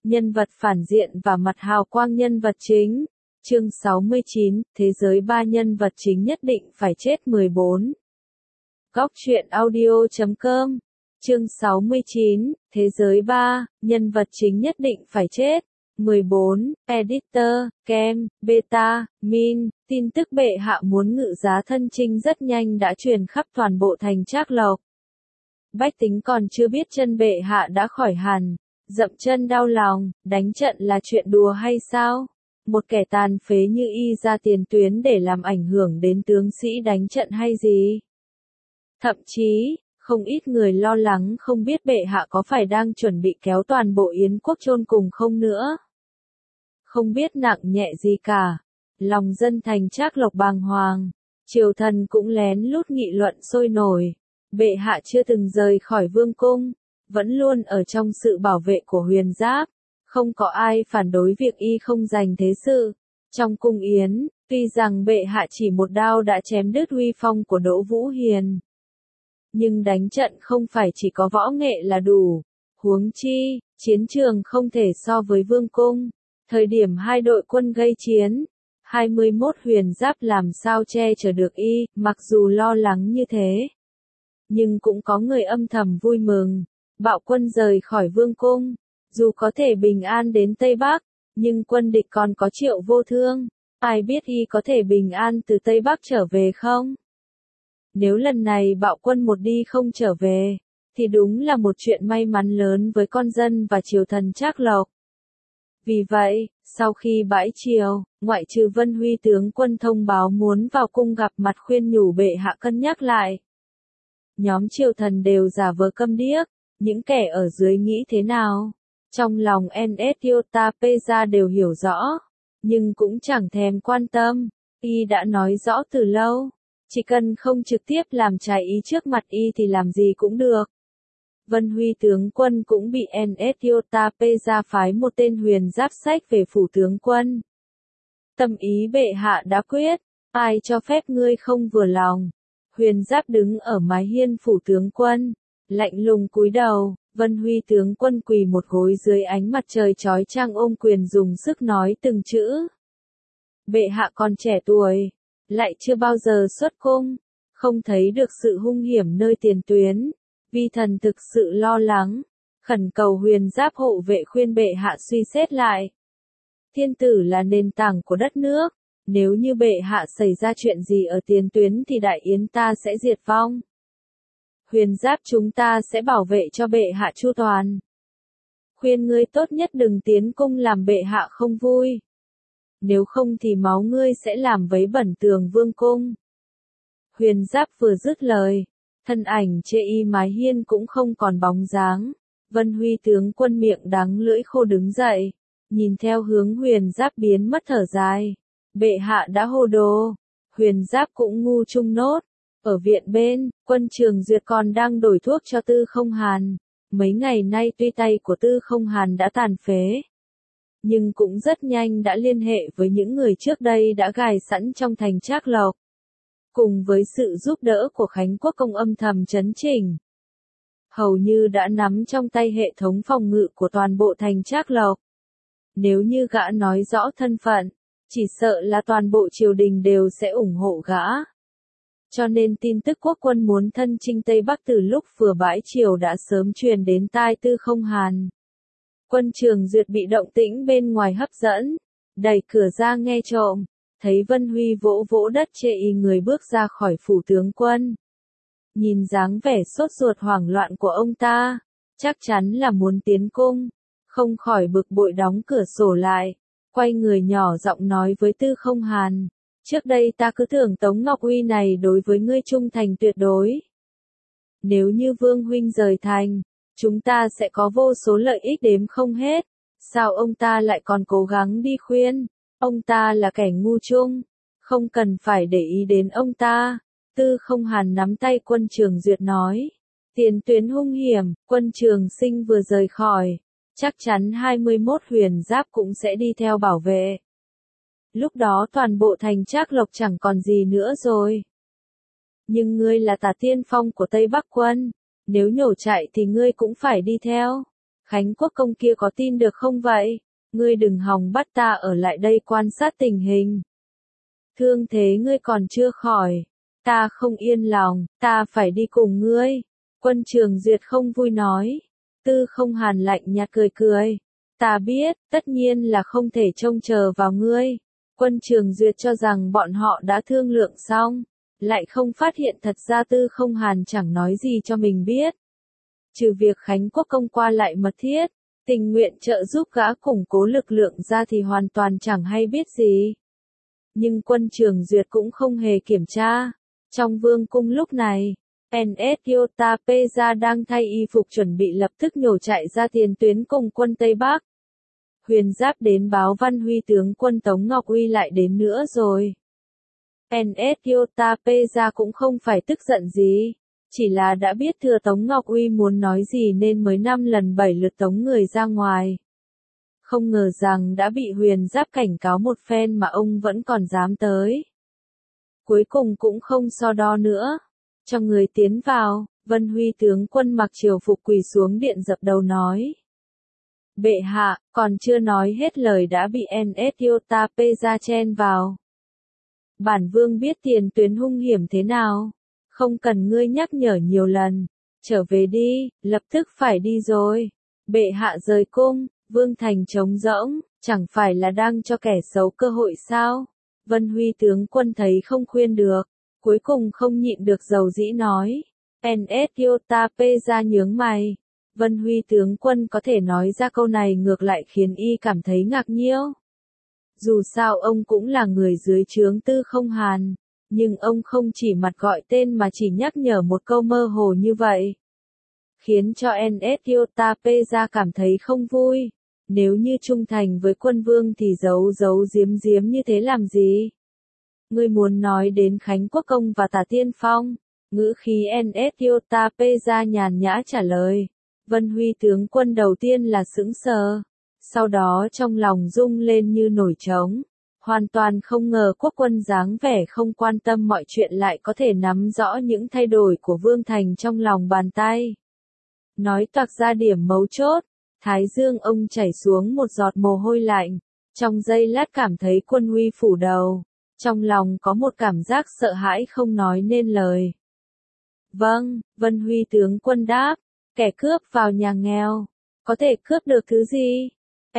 Nhân vật phản diện và mặt hào quang nhân vật chính. Chương 69, Thế giới 3 nhân vật chính nhất định phải chết 14. Góc truyện audio.com. Chương 69, Thế giới 3, nhân vật chính nhất định phải chết. 14, Editor, Kem, Beta, Min, tin tức bệ hạ muốn ngự giá thân chinh rất nhanh đã truyền khắp toàn bộ thành Trác Lộc. Bách tính còn chưa biết chân bệ hạ đã khỏi hẳn, dậm chân đau lòng, đánh trận là chuyện đùa hay sao? Một kẻ tàn phế như y ra tiền tuyến để làm ảnh hưởng đến tướng sĩ đánh trận hay gì? Thậm chí, không ít người lo lắng không biết bệ hạ có phải đang chuẩn bị kéo toàn bộ Yến quốc chôn cùng không nữa. Không biết nặng nhẹ gì cả. Lòng dân thành Trác Lộc bàng hoàng. Triều thần cũng lén lút nghị luận sôi nổi. Bệ hạ chưa từng rời khỏi vương cung, vẫn luôn ở trong sự bảo vệ của Huyền Giáp. Không có ai phản đối việc y không giành thế sự. Trong cung Yến, tuy rằng bệ hạ chỉ một đao đã chém đứt uy phong của Đỗ Vũ Hiền. Nhưng đánh trận không phải chỉ có võ nghệ là đủ. Huống chi, chiến trường không thể so với vương cung. Thời điểm hai đội quân gây chiến, 21 Huyền Giáp làm sao che chở được y, mặc dù lo lắng như thế. Nhưng cũng có người âm thầm vui mừng. Bạo quân rời khỏi vương cung, dù có thể bình an đến Tây Bắc, nhưng quân địch còn có Triệu Vô Thương. Ai biết y có thể bình an từ Tây Bắc trở về không? Nếu lần này bạo quân một đi không trở về, thì đúng là một chuyện may mắn lớn với con dân và triều thần Trác Lộc. Vì vậy, sau khi bãi triều, ngoại trừ Vân Huy tướng quân thông báo muốn vào cung gặp mặt khuyên nhủ bệ hạ cân nhắc lại. Nhóm triều thần đều giả vờ câm điếc, những kẻ ở dưới nghĩ thế nào? Trong lòng Etiotapeza đều hiểu rõ, nhưng cũng chẳng thèm quan tâm. Y đã nói rõ từ lâu, chỉ cần không trực tiếp làm trái ý trước mặt y thì làm gì cũng được. Vân Huy tướng quân cũng bị Etiotapeza phái một tên Huyền Giáp sách về phủ tướng quân. Tâm ý bệ hạ đã quyết, ai cho phép ngươi không vừa lòng? Huyền Giáp đứng ở mái hiên phủ tướng quân, lạnh lùng cúi đầu. Vân Huy tướng quân quỳ một gối dưới ánh mặt trời chói chang ôm quyền dùng sức nói từng chữ. Bệ hạ còn trẻ tuổi, lại chưa bao giờ xuất cung, không thấy được sự hung hiểm nơi tiền tuyến. Vi thần thực sự lo lắng, khẩn cầu Huyền Giáp hộ vệ khuyên bệ hạ suy xét lại. Thiên tử là nền tảng của đất nước, nếu như bệ hạ xảy ra chuyện gì ở tiền tuyến thì Đại Yến ta sẽ diệt vong. Huyền Giáp chúng ta sẽ bảo vệ cho bệ hạ chu toàn. Khuyên ngươi tốt nhất đừng tiến cung làm bệ hạ không vui. Nếu không thì máu ngươi sẽ làm vấy bẩn tường vương cung. Huyền Giáp vừa dứt lời, thân ảnh chê y mái hiên cũng không còn bóng dáng. Vân Huy tướng quân miệng đắng lưỡi khô đứng dậy, nhìn theo hướng Huyền Giáp biến mất thở dài. Bệ hạ đã hồ đồ. Huyền Giáp cũng ngu chung nốt. Ở viện bên, Quân Trường Duyệt còn đang đổi thuốc cho Tư Không Hàn. Mấy ngày nay tuy tay của Tư Không Hàn đã tàn phế, nhưng cũng rất nhanh đã liên hệ với những người trước đây đã gài sẵn trong thành Trác Lộc. Cùng với sự giúp đỡ của Khánh Quốc công âm thầm chấn chỉnh, hầu như đã nắm trong tay hệ thống phòng ngự của toàn bộ thành Trác Lộc. Nếu như gã nói rõ thân phận, chỉ sợ là toàn bộ triều đình đều sẽ ủng hộ gã. Cho nên tin tức quốc quân muốn thân chinh Tây Bắc từ lúc vừa bãi triều đã sớm truyền đến tai Tư Không Hàn. Quân Trường Duyệt bị động tĩnh bên ngoài hấp dẫn, đẩy cửa ra nghe trộm, thấy Vân Huy vỗ vỗ đất chê y người bước ra khỏi phủ tướng quân. Nhìn dáng vẻ sốt ruột hoảng loạn của ông ta, chắc chắn là muốn tiến cung, không khỏi bực bội đóng cửa sổ lại, quay người nhỏ giọng nói với Tư Không Hàn. Trước đây ta cứ tưởng Tống Ngọc Uy này đối với ngươi trung thành tuyệt đối. Nếu như Vương huynh rời thành, chúng ta sẽ có vô số lợi ích đếm không hết. Sao ông ta lại còn cố gắng đi khuyên? Ông ta là kẻ ngu chung, không cần phải để ý đến ông ta. Tư Không Hàn nắm tay Quân Trường Duyệt nói. Tiền tuyến hung hiểm, Quân Trường Sinh vừa rời khỏi, chắc chắn 21 Huyền Giáp cũng sẽ đi theo bảo vệ. Lúc đó toàn bộ thành Trác Lộc chẳng còn gì nữa rồi. Nhưng ngươi là tả tiên phong của Tây Bắc quân, nếu nhổ chạy thì ngươi cũng phải đi theo. Khánh Quốc công kia có tin được không vậy? Ngươi đừng hòng bắt ta ở lại đây quan sát tình hình. Thương thế ngươi còn chưa khỏi. Ta không yên lòng, ta phải đi cùng ngươi. Quân Trường Duyệt không vui nói. Tư Không Hàn lạnh nhạt cười cười. Ta biết, tất nhiên là không thể trông chờ vào ngươi. Quân Trường Duyệt cho rằng bọn họ đã thương lượng xong, lại không phát hiện thật ra Tư Không Hàn chẳng nói gì cho mình biết. Trừ việc Khánh Quốc công qua lại mật thiết, tình nguyện trợ giúp gã củng cố lực lượng ra thì hoàn toàn chẳng hay biết gì. Nhưng Quân Trường Duyệt cũng không hề kiểm tra. Trong vương cung lúc này, NS Yotapeza đang thay y phục chuẩn bị lập tức nhổ chạy ra tiền tuyến cùng quân Tây Bắc. Huyền Giáp đến báo Văn Huy tướng quân Tống Ngọc Uy lại đến nữa rồi. NS Yotapeza cũng không phải tức giận gì, chỉ là đã biết thừa Tống Ngọc Uy muốn nói gì nên mới 5 lần 7 lượt tống người ra ngoài. Không ngờ rằng đã bị Huyền Giáp cảnh cáo một phen mà ông vẫn còn dám tới. Cuối cùng cũng không so đo nữa. Cho người tiến vào, Vân Huy tướng quân mặc triều phục quỳ xuống điện dập đầu nói. Bệ hạ, còn chưa nói hết lời đã bị NS Yotapeza chen vào. Bản vương biết tiền tuyến hung hiểm thế nào. Không cần ngươi nhắc nhở nhiều lần. Trở về đi, lập tức phải đi rồi. Bệ hạ rời cung, vương thành trống rỗng, chẳng phải là đang cho kẻ xấu cơ hội sao? Vân Huy tướng quân thấy không khuyên được, cuối cùng không nhịn được dầu dĩ nói. NS Yotapeza nhướng mày. Vân Huy tướng quân có thể nói ra câu này ngược lại khiến y cảm thấy ngạc nhiễu. Dù sao ông cũng là người dưới trướng Tư Không Hàn, nhưng ông không chỉ mặt gọi tên mà chỉ nhắc nhở một câu mơ hồ như vậy. Khiến cho NS Yotapeza cảm thấy không vui. Nếu như trung thành với quân vương thì giấu giấu giếm giếm như thế làm gì? Ngươi muốn nói đến Khánh Quốc công và Tả Tiên Phong? Ngữ khí NS Yotapeza nhàn nhã trả lời. Vân Huy tướng quân đầu tiên là sững sờ, sau đó trong lòng rung lên như nổi trống, hoàn toàn không ngờ quốc quân dáng vẻ không quan tâm mọi chuyện lại có thể nắm rõ những thay đổi của Vương Thành trong lòng bàn tay. Nói toạc ra điểm mấu chốt, thái dương ông chảy xuống một giọt mồ hôi lạnh, trong giây lát cảm thấy quân huy phủ đầu, trong lòng có một cảm giác sợ hãi không nói nên lời. Vâng, Vân Huy tướng quân đáp. Kẻ cướp vào nhà nghèo, có thể cướp được thứ gì?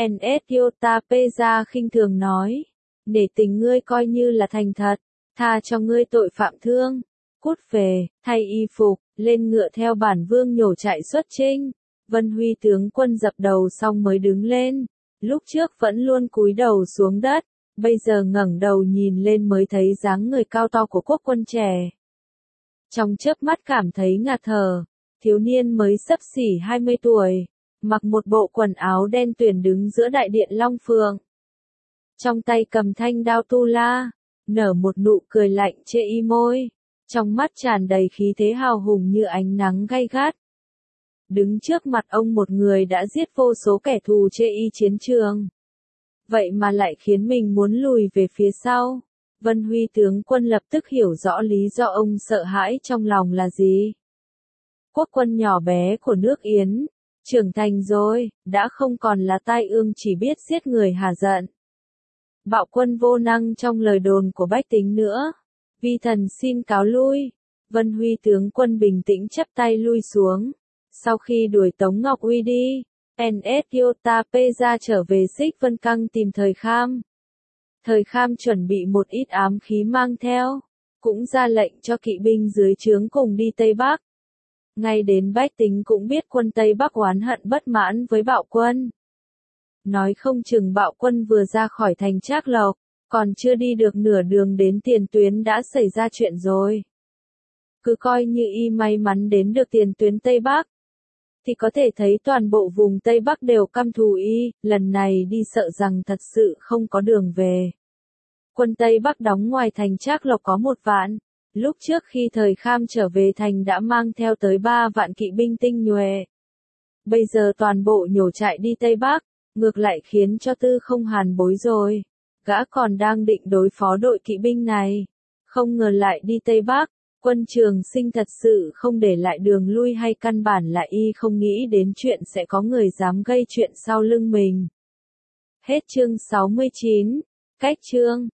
NS Yotapeza khinh thường nói. Để tình ngươi coi như là thành thật, tha cho ngươi tội phạm thương. Cút về, thay y phục, lên ngựa theo bản vương nhổ chạy xuất chinh. Vân Huy tướng quân dập đầu xong mới đứng lên. Lúc trước vẫn luôn cúi đầu xuống đất, bây giờ ngẩng đầu nhìn lên mới thấy dáng người cao to của quốc quân trẻ. Trong chớp mắt cảm thấy ngạt thở. Thiếu niên mới xấp xỉ 20 tuổi, mặc một bộ quần áo đen tuyền đứng giữa đại điện Long Phượng. Trong tay cầm thanh đao tu la, nở một nụ cười lạnh chê y môi, trong mắt tràn đầy khí thế hào hùng như ánh nắng gay gắt. Đứng trước mặt ông một người đã giết vô số kẻ thù chê y chiến trường. Vậy mà lại khiến mình muốn lùi về phía sau. Vân Huy tướng quân lập tức hiểu rõ lý do ông sợ hãi trong lòng là gì. Quốc quân nhỏ bé của nước Yến, trưởng thành rồi, đã không còn là tai ương chỉ biết giết người hà giận. Bạo quân vô năng trong lời đồn của bách tính nữa. Vi thần xin cáo lui. Vân Huy tướng quân bình tĩnh chắp tay lui xuống. Sau khi đuổi Tống Ngọc Uy đi, NS Yotapeza trở về Xích Vân Căng tìm Thời Kham. Thời Kham chuẩn bị một ít ám khí mang theo, cũng ra lệnh cho kỵ binh dưới trướng cùng đi Tây Bắc. Ngay đến bách tính cũng biết quân Tây Bắc oán hận bất mãn với bạo quân. Nói không chừng bạo quân vừa ra khỏi thành Trác Lộc, còn chưa đi được nửa đường đến tiền tuyến đã xảy ra chuyện rồi. Cứ coi như y may mắn đến được tiền tuyến Tây Bắc, thì có thể thấy toàn bộ vùng Tây Bắc đều căm thù y, lần này đi sợ rằng thật sự không có đường về. Quân Tây Bắc đóng ngoài thành Trác Lộc có 1 vạn. Lúc trước khi Thời Kham trở về thành đã mang theo tới 3 vạn kỵ binh tinh nhuệ. Bây giờ toàn bộ nhổ chạy đi Tây Bắc, ngược lại khiến cho Tư Không Hàn bối rồi. Gã còn đang định đối phó đội kỵ binh này, không ngờ lại đi Tây Bắc. Quân Trường Sinh thật sự không để lại đường lui hay căn bản là y không nghĩ đến chuyện sẽ có người dám gây chuyện sau lưng mình. Hết chương 69. Cách chương